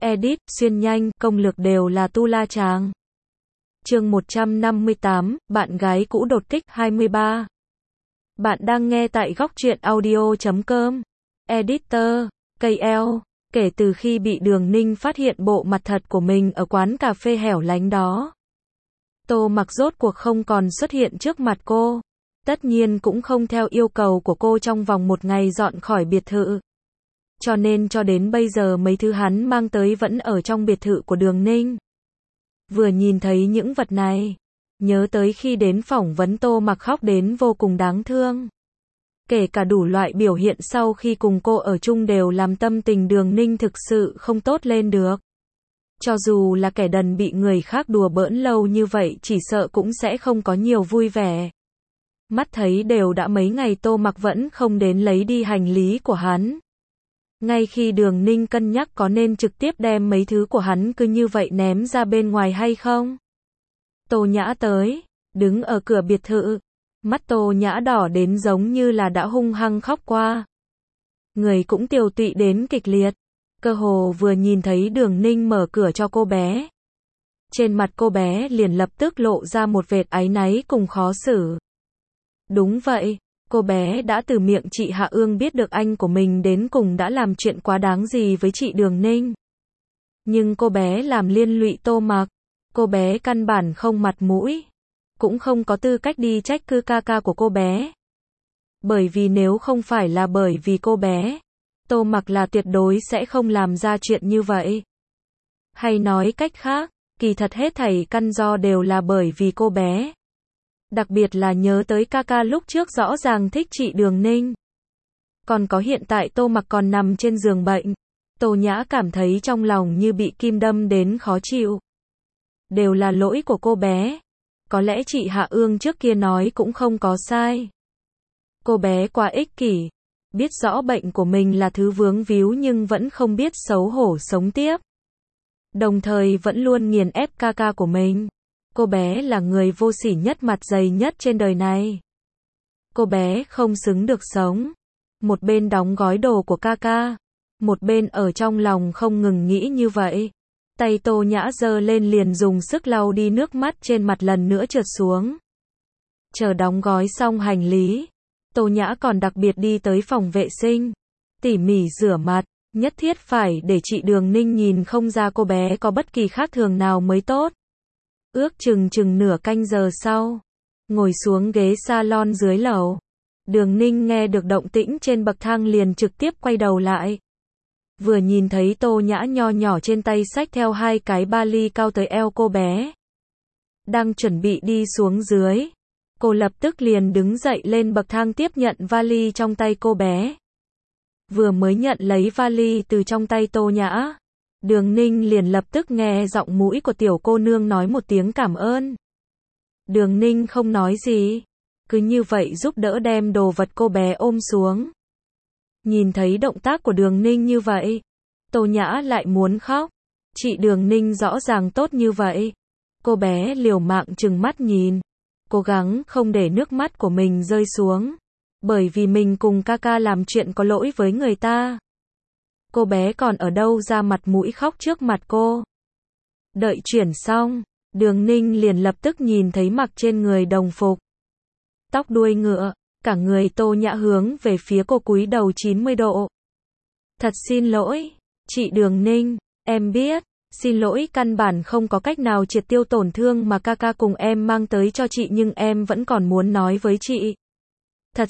edit, xuyên nhanh, công lược đều là tu la chàng. Chương 158, bạn gái cũ đột kích 23. Bạn đang nghe tại góc truyện audio.com. Editor, KL. Kể từ khi bị Đường Ninh phát hiện bộ mặt thật của mình ở quán cà phê hẻo lánh đó, Tô Mặc rốt cuộc không còn xuất hiện trước mặt cô. Tất nhiên cũng không theo yêu cầu của cô trong vòng một ngày dọn khỏi biệt thự. Cho nên cho đến bây giờ mấy thứ hắn mang tới vẫn ở trong biệt thự của Đường Ninh. Vừa nhìn thấy những vật này, nhớ tới khi đến phỏng vấn Tô Mặc khóc đến vô cùng đáng thương. Kể cả đủ loại biểu hiện sau khi cùng cô ở chung đều làm tâm tình Đường Ninh thực sự không tốt lên được. Cho dù là kẻ đần bị người khác đùa bỡn lâu như vậy chỉ sợ cũng sẽ không có nhiều vui vẻ. Mắt thấy đều đã mấy ngày Tô Mặc vẫn không đến lấy đi hành lý của hắn. Ngay khi Đường Ninh cân nhắc có nên trực tiếp đem mấy thứ của hắn cứ như vậy ném ra bên ngoài hay không. Tô Nhã tới, đứng ở cửa biệt thự. Mắt Tô Nhã đỏ đến giống như là đã hung hăng khóc qua. Người cũng tiều tụy đến kịch liệt. Cơ hồ vừa nhìn thấy Đường Ninh mở cửa cho cô bé, trên mặt cô bé liền lập tức lộ ra một vệt áy náy cùng khó xử. Đúng vậy, cô bé đã từ miệng chị Hạ Ương biết được anh của mình đến cùng đã làm chuyện quá đáng gì với chị Đường Ninh. Nhưng cô bé làm liên lụy Tô Mặc, cô bé căn bản không mặt mũi, cũng không có tư cách đi trách cứ ca ca của cô bé. Bởi vì nếu không phải là bởi vì cô bé, Tô Mặc là tuyệt đối sẽ không làm ra chuyện như vậy. Hay nói cách khác, kỳ thật hết thảy căn do đều là bởi vì cô bé. Đặc biệt là nhớ tới ca ca lúc trước rõ ràng thích chị Đường Ninh. Còn có hiện tại Tô Mặc còn nằm trên giường bệnh. Tô Nhã cảm thấy trong lòng như bị kim đâm đến khó chịu. Đều là lỗi của cô bé. Có lẽ chị Hạ Ương trước kia nói cũng không có sai. Cô bé quá ích kỷ. Biết rõ bệnh của mình là thứ vướng víu nhưng vẫn không biết xấu hổ sống tiếp. Đồng thời vẫn luôn nghiền ép ca ca của mình. Cô bé là người vô sỉ nhất mặt dày nhất trên đời này. Cô bé không xứng được sống. Một bên đóng gói đồ của ca ca, một bên ở trong lòng không ngừng nghĩ như vậy. Tay Tô Nhã giơ lên liền dùng sức lau đi nước mắt trên mặt lần nữa trượt xuống. Chờ đóng gói xong hành lý, Tô Nhã còn đặc biệt đi tới phòng vệ sinh, tỉ mỉ rửa mặt, nhất thiết phải để chị Đường Ninh nhìn không ra cô bé có bất kỳ khác thường nào mới tốt. Ước chừng nửa canh giờ sau, ngồi xuống ghế salon dưới lầu, Đường Ninh nghe được động tĩnh trên bậc thang liền trực tiếp quay đầu lại. Vừa nhìn thấy Tô Nhã nho nhỏ trên tay xách theo hai cái vali cao tới eo cô bé, đang chuẩn bị đi xuống dưới. Cô lập tức liền đứng dậy lên bậc thang tiếp nhận vali trong tay cô bé. Vừa mới nhận lấy vali từ trong tay Tô Nhã, Đường Ninh liền lập tức nghe giọng mũi của tiểu cô nương nói một tiếng cảm ơn. Đường Ninh không nói gì, cứ như vậy giúp đỡ đem đồ vật cô bé ôm xuống. Nhìn thấy động tác của Đường Ninh như vậy, Tô Nhã lại muốn khóc. Chị Đường Ninh rõ ràng tốt như vậy. Cô bé liều mạng trừng mắt nhìn, cố gắng không để nước mắt của mình rơi xuống. Bởi vì mình cùng ca ca làm chuyện có lỗi với người ta. Cô bé còn ở đâu ra mặt mũi khóc trước mặt cô. Đợi chuyển xong, Đường Ninh liền lập tức nhìn thấy mặc trên người đồng phục, tóc đuôi ngựa, cả người Tô Nhã hướng về phía cô cúi đầu 90 độ. Thật xin lỗi, chị Đường Ninh, em biết, xin lỗi căn bản không có cách nào triệt tiêu tổn thương mà ca ca cùng em mang tới cho chị nhưng em vẫn còn muốn nói với chị. Thật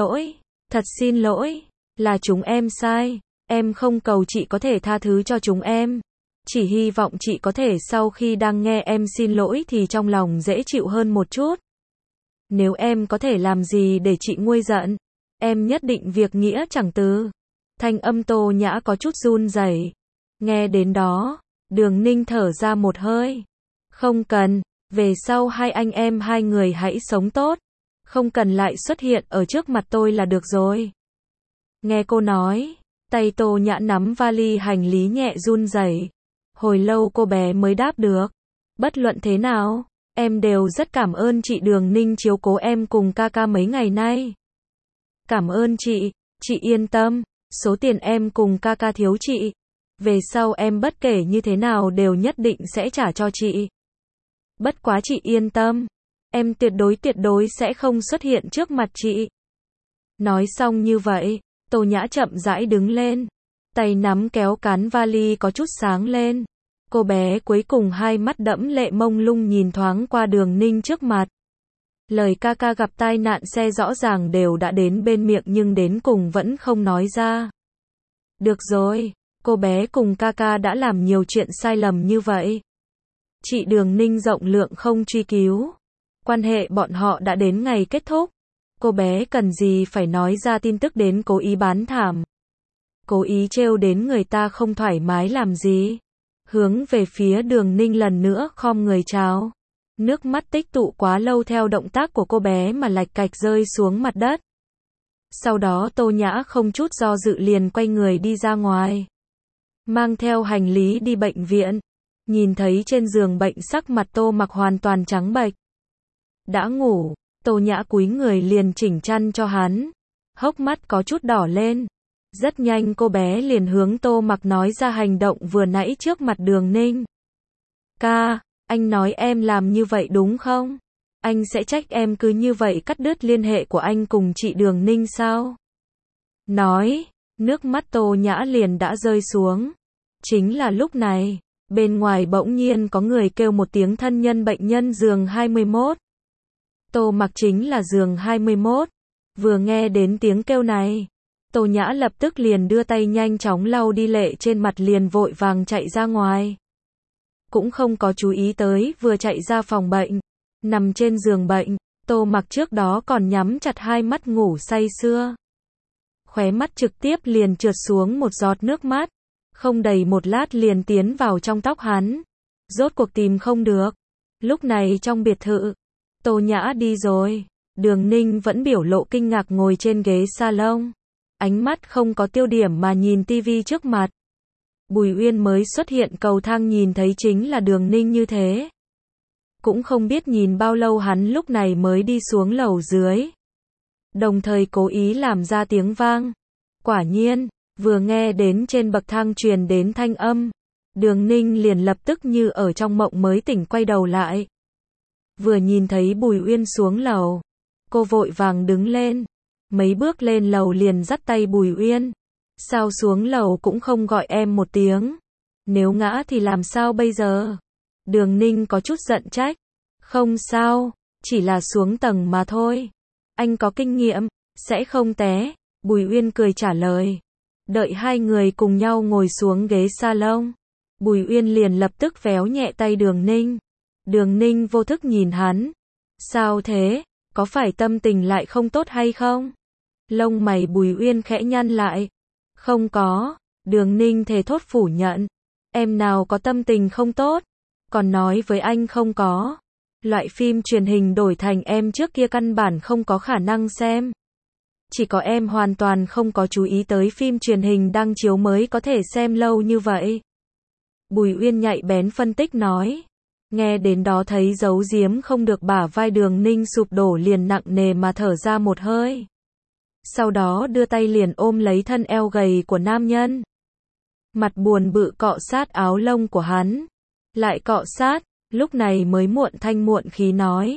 xin lỗi, là chúng em sai, em không cầu chị có thể tha thứ cho chúng em. Chỉ hy vọng chị có thể sau khi đang nghe em xin lỗi thì trong lòng dễ chịu hơn một chút. Nếu em có thể làm gì để chị nguôi giận, em nhất định việc nghĩa chẳng từ. Thanh âm Tô Nhã có chút run rẩy. Nghe đến đó, Đường Ninh thở ra một hơi. Không cần, về sau hai anh em hai người hãy sống tốt. Không cần lại xuất hiện ở trước mặt tôi là được rồi. Nghe cô nói, tay Tô Nhã nắm vali hành lý nhẹ run rẩy. Hồi lâu cô bé mới đáp được. Bất luận thế nào, em đều rất cảm ơn chị Đường Ninh chiếu cố em cùng ca ca mấy ngày nay. Cảm ơn chị yên tâm, số tiền em cùng ca ca thiếu chị, Về sau em bất kể như thế nào đều nhất định sẽ trả cho chị. Bất quá chị yên tâm, em tuyệt đối sẽ không xuất hiện trước mặt chị. Nói xong như vậy, Tô Nhã chậm rãi đứng lên, tay nắm kéo cán vali có chút sáng lên. Cô bé cuối cùng hai mắt đẫm lệ mông lung nhìn thoáng qua Đường Ninh trước mặt. Lời ca ca gặp tai nạn xe rõ ràng đều đã đến bên miệng nhưng đến cùng vẫn không nói ra. Được rồi, cô bé cùng ca ca đã làm nhiều chuyện sai lầm như vậy. Chị Đường Ninh rộng lượng không truy cứu. Quan hệ bọn họ đã đến ngày kết thúc. Cô bé cần gì phải nói ra tin tức đến cố ý bán thảm. Cố ý trêu đến người ta không thoải mái làm gì. Hướng về phía Đường Ninh lần nữa khom người chào. Nước mắt tích tụ quá lâu theo động tác của cô bé mà lạch cạch rơi xuống mặt đất. Sau đó Tô Nhã không chút do dự liền quay người đi ra ngoài. Mang theo hành lý đi bệnh viện. Nhìn thấy trên giường bệnh sắc mặt Tô Mặc hoàn toàn trắng bệch. Đã ngủ, Tô Nhã cúi người liền chỉnh chăn cho hắn. Hốc mắt có chút đỏ lên. Rất nhanh cô bé liền hướng Tô Mặc nói ra hành động vừa nãy trước mặt Đường Ninh. Ca, anh nói em làm như vậy đúng không? Anh sẽ trách em cứ như vậy cắt đứt liên hệ của anh cùng chị Đường Ninh sao? Nói, nước mắt Tô Nhã liền đã rơi xuống. Chính là lúc này, bên ngoài bỗng nhiên có người kêu một tiếng thân nhân bệnh nhân giường 21. Tô Mặc chính là giường 21. Vừa nghe đến tiếng kêu này, Tô Nhã lập tức liền đưa tay nhanh chóng lau đi lệ trên mặt liền vội vàng chạy ra ngoài. Cũng không có chú ý tới vừa chạy ra phòng bệnh. Nằm trên giường bệnh, Tô Mặc trước đó còn nhắm chặt hai mắt ngủ say sưa. Khóe mắt trực tiếp liền trượt xuống một giọt nước mắt. Không đầy một lát liền tiến vào trong tóc hắn. Rốt cuộc tìm không được. Lúc này trong biệt thự, Tô Nhã đi rồi. Đường Ninh vẫn biểu lộ kinh ngạc ngồi trên ghế salon. Ánh mắt không có tiêu điểm mà nhìn tivi trước mặt. Bùi Uyên mới xuất hiện cầu thang nhìn thấy chính là Đường Ninh như thế. Cũng không biết nhìn bao lâu hắn lúc này mới đi xuống lầu dưới. Đồng thời cố ý làm ra tiếng vang. Quả nhiên, vừa nghe đến trên bậc thang truyền đến thanh âm. Đường Ninh liền lập tức như ở trong mộng mới tỉnh quay đầu lại. Vừa nhìn thấy Bùi Uyên xuống lầu. Cô vội vàng đứng lên. Mấy bước lên lầu liền dắt tay Bùi Uyên. Sao xuống lầu cũng không gọi em một tiếng. Nếu ngã thì làm sao bây giờ? Đường Ninh có chút giận trách. Không sao, chỉ là xuống tầng mà thôi. Anh có kinh nghiệm, sẽ không té. Bùi Uyên cười trả lời. Đợi hai người cùng nhau ngồi xuống ghế salon. Bùi Uyên liền lập tức véo nhẹ tay Đường Ninh. Đường Ninh vô thức nhìn hắn. Sao thế, có phải tâm tình lại không tốt hay không? Lông mày Bùi Uyên khẽ nhăn lại. Không có, Đường Ninh thề thốt phủ nhận. Em nào có tâm tình không tốt, còn nói với anh không có. Loại phim truyền hình đổi thành em trước kia căn bản không có khả năng xem. Chỉ có em hoàn toàn không có chú ý tới phim truyền hình đang chiếu mới có thể xem lâu như vậy. Bùi Uyên nhạy bén phân tích nói. Nghe đến đó thấy giấu giếm không được bả vai Đường Ninh sụp đổ liền nặng nề mà thở ra một hơi. Sau đó đưa tay liền ôm lấy thân eo gầy của nam nhân. Mặt buồn bự cọ sát áo lông của hắn. Lại cọ sát, lúc này mới muộn thanh muộn khí nói.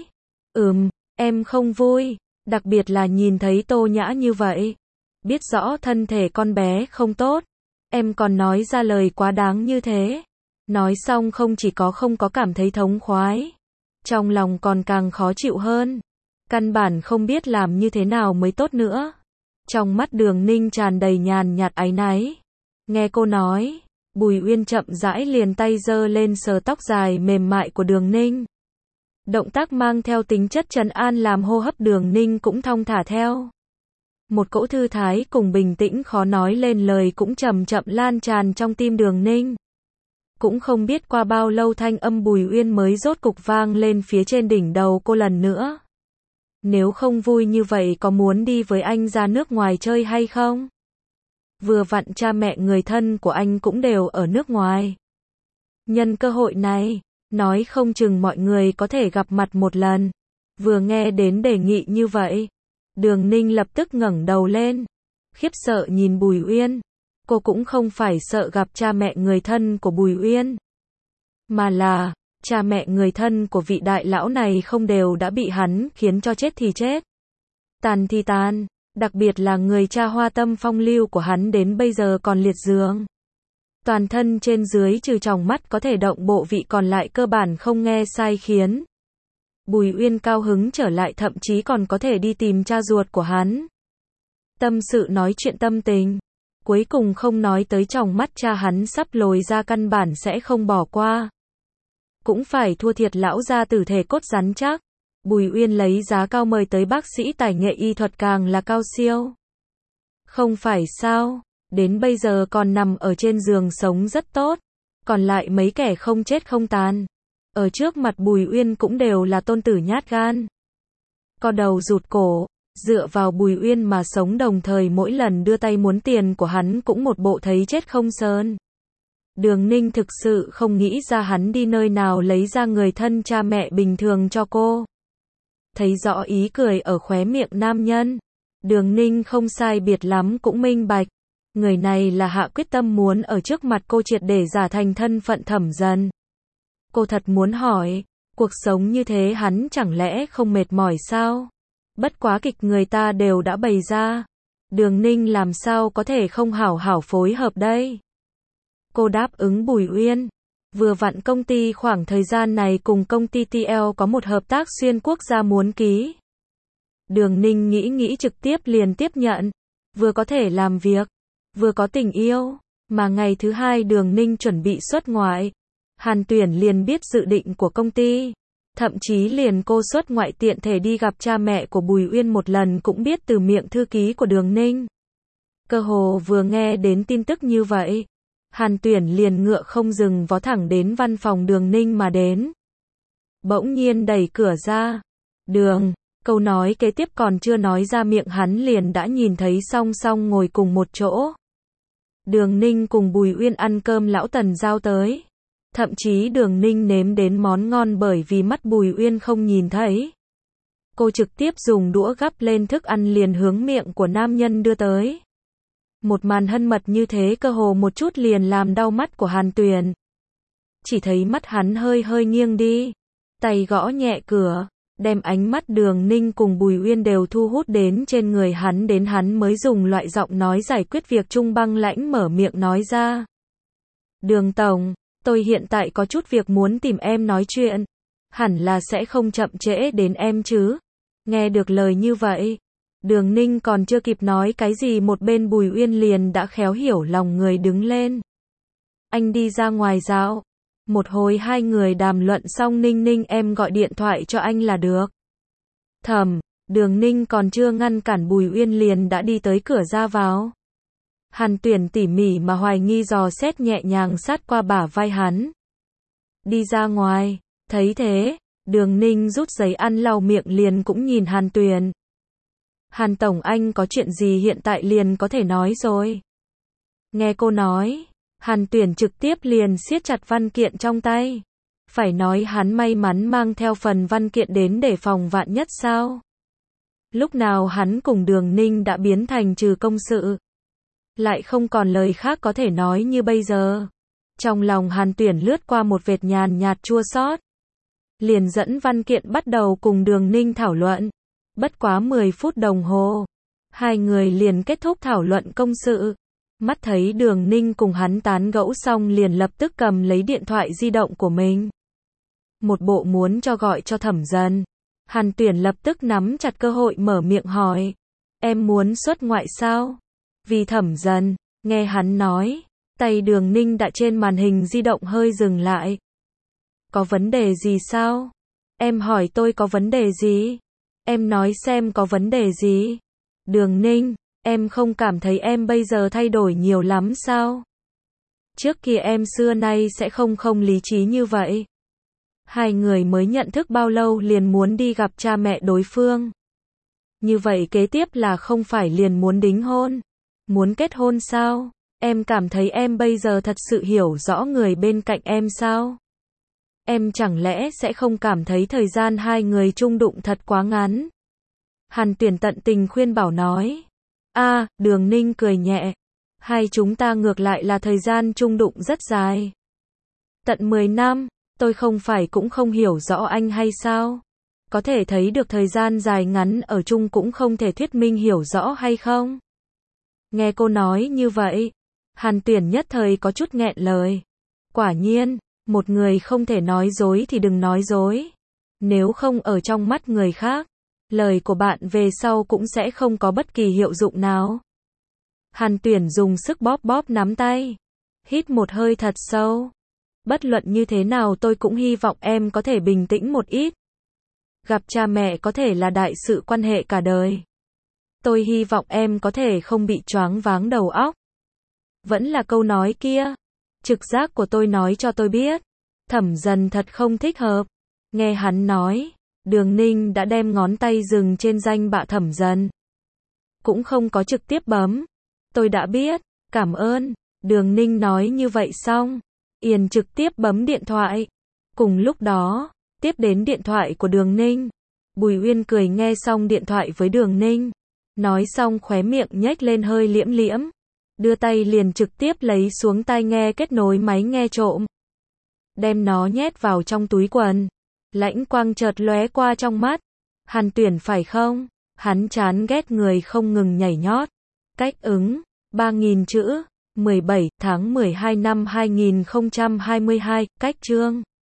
Em không vui, đặc biệt là nhìn thấy Tô Nhã như vậy. Biết rõ thân thể con bé không tốt. Em còn nói ra lời quá đáng như thế. Nói xong không chỉ có không có cảm thấy thống khoái. Trong lòng còn càng khó chịu hơn. Căn bản không biết làm như thế nào mới tốt nữa. Trong mắt Đường Ninh tràn đầy nhàn nhạt áy náy. Nghe cô nói, Bùi Uyên chậm rãi liền tay giơ lên sờ tóc dài mềm mại của Đường Ninh. Động tác mang theo tính chất trấn an làm hô hấp Đường Ninh cũng thong thả theo. Một cỗ thư thái cùng bình tĩnh khó nói lên lời cũng chậm chậm lan tràn trong tim Đường Ninh. Cũng không biết qua bao lâu thanh âm Bùi Uyên mới rốt cục vang lên phía trên đỉnh đầu cô lần nữa. Nếu không vui như vậy có muốn đi với anh ra nước ngoài chơi hay không? Vừa vặn cha mẹ người thân của anh cũng đều ở nước ngoài. Nhân cơ hội này, nói không chừng mọi người có thể gặp mặt một lần. Vừa nghe đến đề nghị như vậy, Đường Ninh lập tức ngẩng đầu lên, khiếp sợ nhìn Bùi Uyên. Cô cũng không phải sợ gặp cha mẹ người thân của Bùi Uyên, mà là, cha mẹ người thân của vị đại lão này không đều đã bị hắn khiến cho chết thì chết, tàn thì tàn, đặc biệt là người cha hoa tâm phong lưu của hắn đến bây giờ còn liệt giường. Toàn thân trên dưới trừ tròng mắt có thể động bộ vị còn lại cơ bản không nghe sai khiến. Bùi Uyên cao hứng trở lại thậm chí còn có thể đi tìm cha ruột của hắn. Tâm sự nói chuyện tâm tình. Cuối cùng không nói tới tròng mắt cha hắn sắp lồi ra căn bản sẽ không bỏ qua. Cũng phải thua thiệt lão gia tử thể cốt rắn chắc. Bùi Uyên lấy giá cao mời tới bác sĩ tài nghệ y thuật càng là cao siêu. Không phải sao, đến bây giờ còn nằm ở trên giường sống rất tốt. Còn lại mấy kẻ không chết không tàn. Ở trước mặt Bùi Uyên cũng đều là tôn tử nhát gan. Co đầu rụt cổ, dựa vào Bùi Uyên mà sống đồng thời mỗi lần đưa tay muốn tiền của hắn cũng một bộ thấy chết không sờn. Đường Ninh thực sự không nghĩ ra hắn đi nơi nào lấy ra người thân cha mẹ bình thường cho cô. Thấy rõ ý cười ở khóe miệng nam nhân. Đường Ninh không sai biệt lắm cũng minh bạch. Người này là hạ quyết tâm muốn ở trước mặt cô triệt để giả thành thân phận Thẩm Dần. Cô thật muốn hỏi, cuộc sống như thế hắn chẳng lẽ không mệt mỏi sao? Bất quá kịch người ta đều đã bày ra. Đường Ninh làm sao có thể không hảo hảo phối hợp đây? Cô đáp ứng Bùi Uyên. Vừa vặn công ty khoảng thời gian này cùng công ty TL có một hợp tác xuyên quốc gia muốn ký. Đường Ninh nghĩ trực tiếp liền tiếp nhận. Vừa có thể làm việc, vừa có tình yêu. Mà ngày thứ hai Đường Ninh chuẩn bị xuất ngoại. Hàn Tuyển liền biết dự định của công ty. Thậm chí liền cô xuất ngoại tiện thể đi gặp cha mẹ của Bùi Uyên một lần cũng biết từ miệng thư ký của Đường Ninh. Cơ hồ vừa nghe đến tin tức như vậy, Hàn Tuyển liền ngựa không dừng vó thẳng đến văn phòng Đường Ninh mà đến. Bỗng nhiên đẩy cửa ra. Đường, câu nói kế tiếp còn chưa nói ra miệng hắn liền đã nhìn thấy song song ngồi cùng một chỗ. Đường Ninh cùng Bùi Uyên ăn cơm lão Tần giao tới. Thậm chí Đường Ninh nếm đến món ngon bởi vì mắt Bùi Uyên không nhìn thấy. Cô trực tiếp dùng đũa gắp lên thức ăn liền hướng miệng của nam nhân đưa tới. Một màn hân mật như thế cơ hồ một chút liền làm đau mắt của Hàn Tuyển. Chỉ thấy mắt hắn hơi nghiêng đi. Tay gõ nhẹ cửa, đem ánh mắt Đường Ninh cùng Bùi Uyên đều thu hút đến trên người hắn đến hắn mới dùng loại giọng nói giải quyết việc chung băng lãnh mở miệng nói ra. Đường Tổng, tôi hiện tại có chút việc muốn tìm em nói chuyện. Hẳn là sẽ không chậm trễ đến em chứ. Nghe được lời như vậy, Đường Ninh còn chưa kịp nói cái gì một bên Bùi Uyên liền đã khéo hiểu lòng người đứng lên. Anh đi ra ngoài dạo. Một hồi hai người đàm luận xong Ninh em gọi điện thoại cho anh là được. Thầm, Đường Ninh còn chưa ngăn cản Bùi Uyên liền đã đi tới cửa ra vào. Hàn Tuyển tỉ mỉ mà hoài nghi dò xét nhẹ nhàng sát qua bả vai hắn. Đi ra ngoài, thấy thế, Đường Ninh rút giấy ăn lau miệng liền cũng nhìn Hàn Tuyển. Hàn Tổng anh có chuyện gì hiện tại liền có thể nói rồi. Nghe cô nói, Hàn Tuyển trực tiếp liền siết chặt văn kiện trong tay. Phải nói hắn may mắn mang theo phần văn kiện đến để phòng vạn nhất sao. Lúc nào hắn cùng Đường Ninh đã biến thành trừ công sự. Lại không còn lời khác có thể nói như bây giờ. Trong lòng Hàn Tuyển lướt qua một vệt nhàn nhạt chua xót. Liền dẫn văn kiện bắt đầu cùng Đường Ninh thảo luận. Bất quá 10 phút đồng hồ. Hai người liền kết thúc thảo luận công sự. Mắt thấy Đường Ninh cùng hắn tán gẫu xong liền lập tức cầm lấy điện thoại di động của mình. Một bộ muốn cho gọi cho Thẩm Dần. Hàn Tuyển lập tức nắm chặt cơ hội mở miệng hỏi. Em muốn xuất ngoại sao? Vì Thẩm Dần, nghe hắn nói, tay Đường Ninh đã trên màn hình di động hơi dừng lại. Có vấn đề gì sao? Em hỏi tôi có vấn đề gì? Em nói xem có vấn đề gì? Đường Ninh, em không cảm thấy em bây giờ thay đổi nhiều lắm sao? Trước kia em xưa nay sẽ không lý trí như vậy. Hai người mới nhận thức bao lâu liền muốn đi gặp cha mẹ đối phương. Như vậy kế tiếp là không phải liền muốn đính hôn? Muốn kết hôn sao? Em cảm thấy em bây giờ thật sự hiểu rõ người bên cạnh em sao? Em chẳng lẽ sẽ không cảm thấy thời gian hai người chung đụng thật quá ngắn? Hàn Tuyển tận tình khuyên bảo nói. Đường Ninh cười nhẹ. Hai chúng ta ngược lại là thời gian chung đụng rất dài. Tận 10 năm, tôi không phải cũng không hiểu rõ anh hay sao? Có thể thấy được thời gian dài ngắn ở chung cũng không thể thuyết minh hiểu rõ hay không? Nghe cô nói như vậy, Hàn Tuyển nhất thời có chút nghẹn lời. Quả nhiên, một người không thể nói dối thì đừng nói dối. Nếu không ở trong mắt người khác, lời của bạn về sau cũng sẽ không có bất kỳ hiệu dụng nào. Hàn Tuyển dùng sức bóp bóp nắm tay. Hít một hơi thật sâu. Bất luận như thế nào tôi cũng hy vọng em có thể bình tĩnh một ít. Gặp cha mẹ có thể là đại sự quan hệ cả đời. Tôi hy vọng em có thể không bị choáng váng đầu óc. Vẫn là câu nói kia. Trực giác của tôi nói cho tôi biết. Thẩm Dần thật không thích hợp. Nghe hắn nói, Đường Ninh đã đem ngón tay dừng trên danh bạ Thẩm Dần. Cũng không có trực tiếp bấm. Tôi đã biết, cảm ơn. Đường Ninh nói như vậy xong, Yên trực tiếp bấm điện thoại. Cùng lúc đó, tiếp đến điện thoại của Đường Ninh. Bùi Uyên cười nghe xong điện thoại với Đường Ninh. Nói xong khóe miệng nhếch lên hơi liễm liễm. Đưa tay liền trực tiếp lấy xuống tai nghe kết nối máy nghe trộm. Đem nó nhét vào trong túi quần. Lãnh quang chợt lóe qua trong mắt. Hàn Tuyển phải không? Hắn chán ghét người không ngừng nhảy nhót. Cách ứng, 3.000 chữ, 17 tháng 12 năm 2022, cách chương.